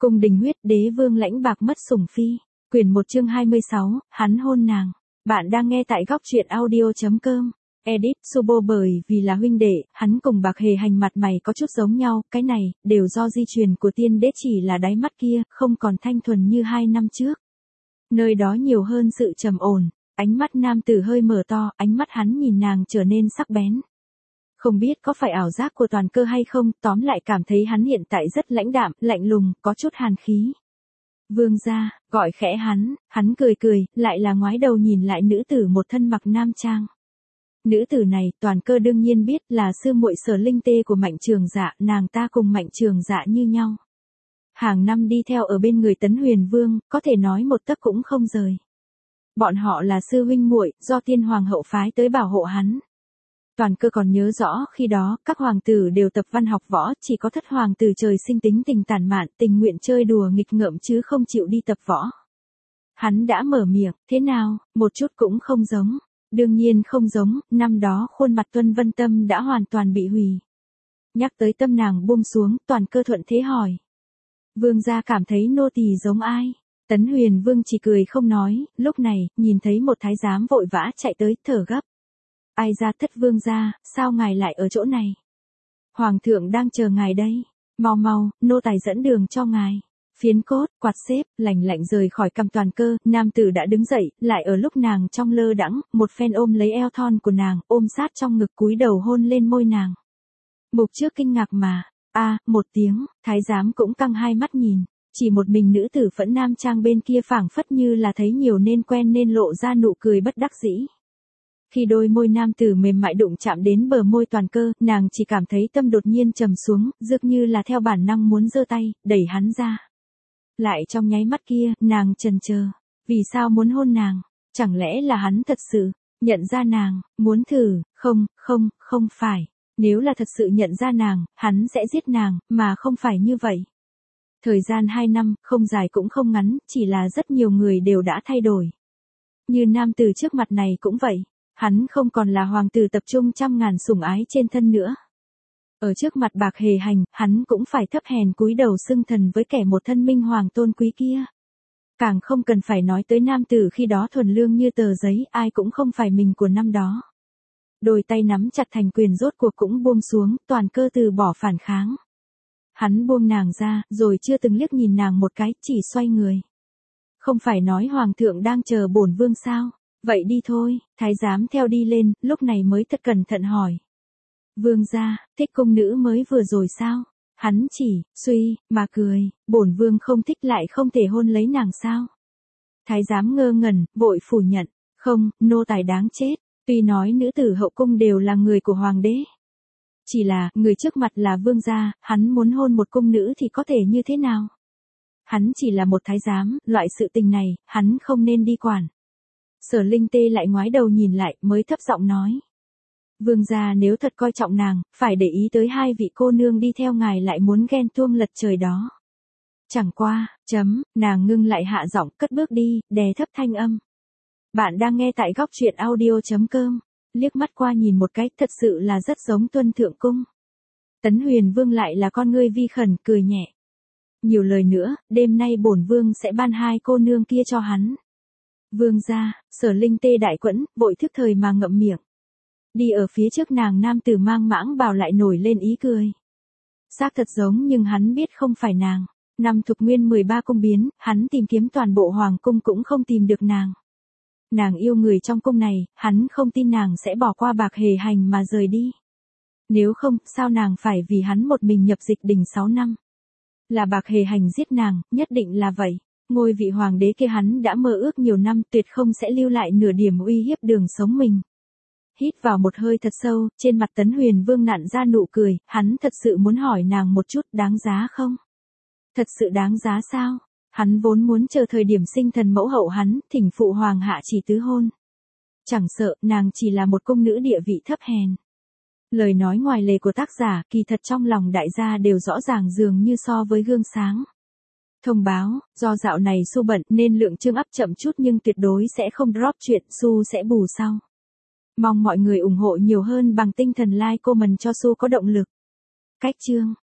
Cung đình huyết đế vương lãnh bạc mất sủng phi. Quyển 1 chương 26, hắn hôn nàng. Bạn đang nghe tại góc truyện audio.com. Edit Subo bởi vì là huynh đệ, hắn cùng Bạc Hề Hành mặt mày có chút giống nhau, cái này, đều do di truyền của tiên đế, chỉ là đáy mắt kia, không còn thanh thuần như 2 năm trước. Nơi đó nhiều hơn sự trầm ổn, ánh mắt nam tử hơi mở to, ánh mắt hắn nhìn nàng trở nên sắc bén. Không biết có phải ảo giác của Toàn Cơ hay không, tóm lại cảm thấy hắn hiện tại rất lãnh đạm, lạnh lùng, có chút hàn khí. Vương gia, gọi khẽ hắn cười cười, lại là ngoái đầu nhìn lại nữ tử một thân mặc nam trang. Nữ tử này, Toàn Cơ đương nhiên biết là sư muội Sở Linh Tê của Mạnh Trường Dạ, nàng ta cùng Mạnh Trường Dạ như nhau. Hàng năm đi theo ở bên người Tấn Huyền Vương, có thể nói một tấc cũng không rời. Bọn họ là sư huynh muội, do Tiên Hoàng hậu phái tới bảo hộ hắn. Toàn Cơ còn nhớ rõ khi đó, các hoàng tử đều tập văn học võ, chỉ có Thất hoàng tử trời sinh tính tình tàn mạn, tình nguyện chơi đùa nghịch ngợm chứ không chịu đi tập võ. Hắn đã mở miệng, thế nào, một chút cũng không giống. Đương nhiên không giống, năm đó khuôn mặt Tuân Vân Tâm đã hoàn toàn bị hủy. Nhắc tới tâm nàng buông xuống, Toàn Cơ thuận thế hỏi. Vương gia cảm thấy nô tỳ giống ai? Tấn Huyền Vương chỉ cười không nói, lúc này, nhìn thấy một thái giám vội vã chạy tới, thở gấp. Ai ra Thất vương gia, sao ngài lại ở chỗ này? Hoàng thượng đang chờ ngài đây. Mau mau, nô tài dẫn đường cho ngài. Phiến cốt, quạt xếp, lạnh lạnh rời khỏi cằm Toàn Cơ, nam tử đã đứng dậy, lại ở lúc nàng trong lơ đãng, một phen ôm lấy eo thon của nàng, ôm sát trong ngực cúi đầu hôn lên môi nàng. Mục Trước kinh ngạc mà, một tiếng, thái giám cũng căng hai mắt nhìn, chỉ một mình nữ tử Phẫn Nam Trang bên kia phảng phất như là thấy nhiều nên quen nên lộ ra nụ cười bất đắc dĩ. Khi đôi môi nam tử mềm mại đụng chạm đến bờ môi Toàn Cơ, nàng chỉ cảm thấy tâm đột nhiên trầm xuống, dường như là theo bản năng muốn giơ tay, đẩy hắn ra. Lại trong nháy mắt kia, nàng chần chờ, vì sao muốn hôn nàng? Chẳng lẽ là hắn thật sự nhận ra nàng, muốn thử? Không phải. Nếu là thật sự nhận ra nàng, hắn sẽ giết nàng, mà không phải như vậy. Thời gian 2 năm, không dài cũng không ngắn, chỉ là rất nhiều người đều đã thay đổi. Như nam tử trước mặt này cũng vậy. Hắn không còn là hoàng tử tập trung trăm ngàn sủng ái trên thân nữa. Ở trước mặt Bạc Hề Hành, hắn cũng phải thấp hèn cúi đầu xưng thần với kẻ một thân minh hoàng tôn quý kia. Càng không cần phải nói tới nam tử khi đó thuần lương như tờ giấy, ai cũng không phải mình của năm đó. Đôi tay nắm chặt thành quyền rốt cuộc cũng buông xuống, Toàn Cơ từ bỏ phản kháng. Hắn buông nàng ra, rồi chưa từng liếc nhìn nàng một cái, chỉ xoay người. Không phải nói hoàng thượng đang chờ bổn vương sao? Vậy đi thôi, thái giám theo đi lên, lúc này mới thật cẩn thận hỏi. Vương gia, thích cung nữ mới vừa rồi sao? Hắn chỉ, mà cười, bổn vương không thích lại không thể hôn lấy nàng sao? Thái giám ngơ ngẩn, vội phủ nhận, không, nô tài đáng chết, tuy nói nữ tử hậu cung đều là người của hoàng đế. Chỉ là, người trước mặt là vương gia, hắn muốn hôn một cung nữ thì có thể như thế nào? Hắn chỉ là một thái giám, loại sự tình này, hắn không nên đi quản. Sở Linh Tê lại ngoái đầu nhìn lại, mới thấp giọng nói. Vương gia nếu thật coi trọng nàng, phải để ý tới 2 vị cô nương đi theo ngài lại muốn ghen tuông lật trời đó. Chẳng qua, nàng ngưng lại hạ giọng cất bước đi, đè thấp thanh âm. Bạn đang nghe tại góc truyện audio.com, liếc mắt qua nhìn một cái thật sự là rất giống Tuân Thượng Cung. Tấn Huyền Vương lại là con ngươi vi khẩn, cười nhẹ. Nhiều lời nữa, đêm nay bổn vương sẽ ban 2 cô nương kia cho hắn. Vương gia, Sở Linh Tê đại quẫn, vội thức thời mà ngậm miệng. Đi ở phía trước nàng nam tử mang mãng bào lại nổi lên ý cười. Xác thật giống nhưng hắn biết không phải nàng. Năm Thục Nguyên 13 cung biến, hắn tìm kiếm toàn bộ hoàng cung cũng không tìm được nàng. Nàng yêu người trong cung này, hắn không tin nàng sẽ bỏ qua Bạc Hề Hành mà rời đi. Nếu không, sao nàng phải vì hắn một mình nhập dịch đình 6 năm? Là Bạc Hề Hành giết nàng, nhất định là vậy. Ngôi vị hoàng đế kia hắn đã mơ ước nhiều năm, tuyệt không sẽ lưu lại nửa điểm uy hiếp đường sống mình. Hít vào một hơi thật sâu, trên mặt Tấn Huyền Vương nặn ra nụ cười, hắn thật sự muốn hỏi nàng một chút, đáng giá không? Thật sự đáng giá sao? Hắn vốn muốn chờ thời điểm sinh thần mẫu hậu hắn, thỉnh phụ hoàng hạ chỉ tứ hôn. Chẳng sợ, nàng chỉ là một cung nữ địa vị thấp hèn. Lời nói ngoài lề của tác giả, kỳ thật trong lòng đại gia đều rõ ràng dường như so với gương sáng. Thông báo, do dạo này Su bận nên lượng chương up chậm chút nhưng tuyệt đối sẽ không drop chuyện, Su sẽ bù sau. Mong mọi người ủng hộ nhiều hơn bằng tinh thần like comment cho Su có động lực. Cách chương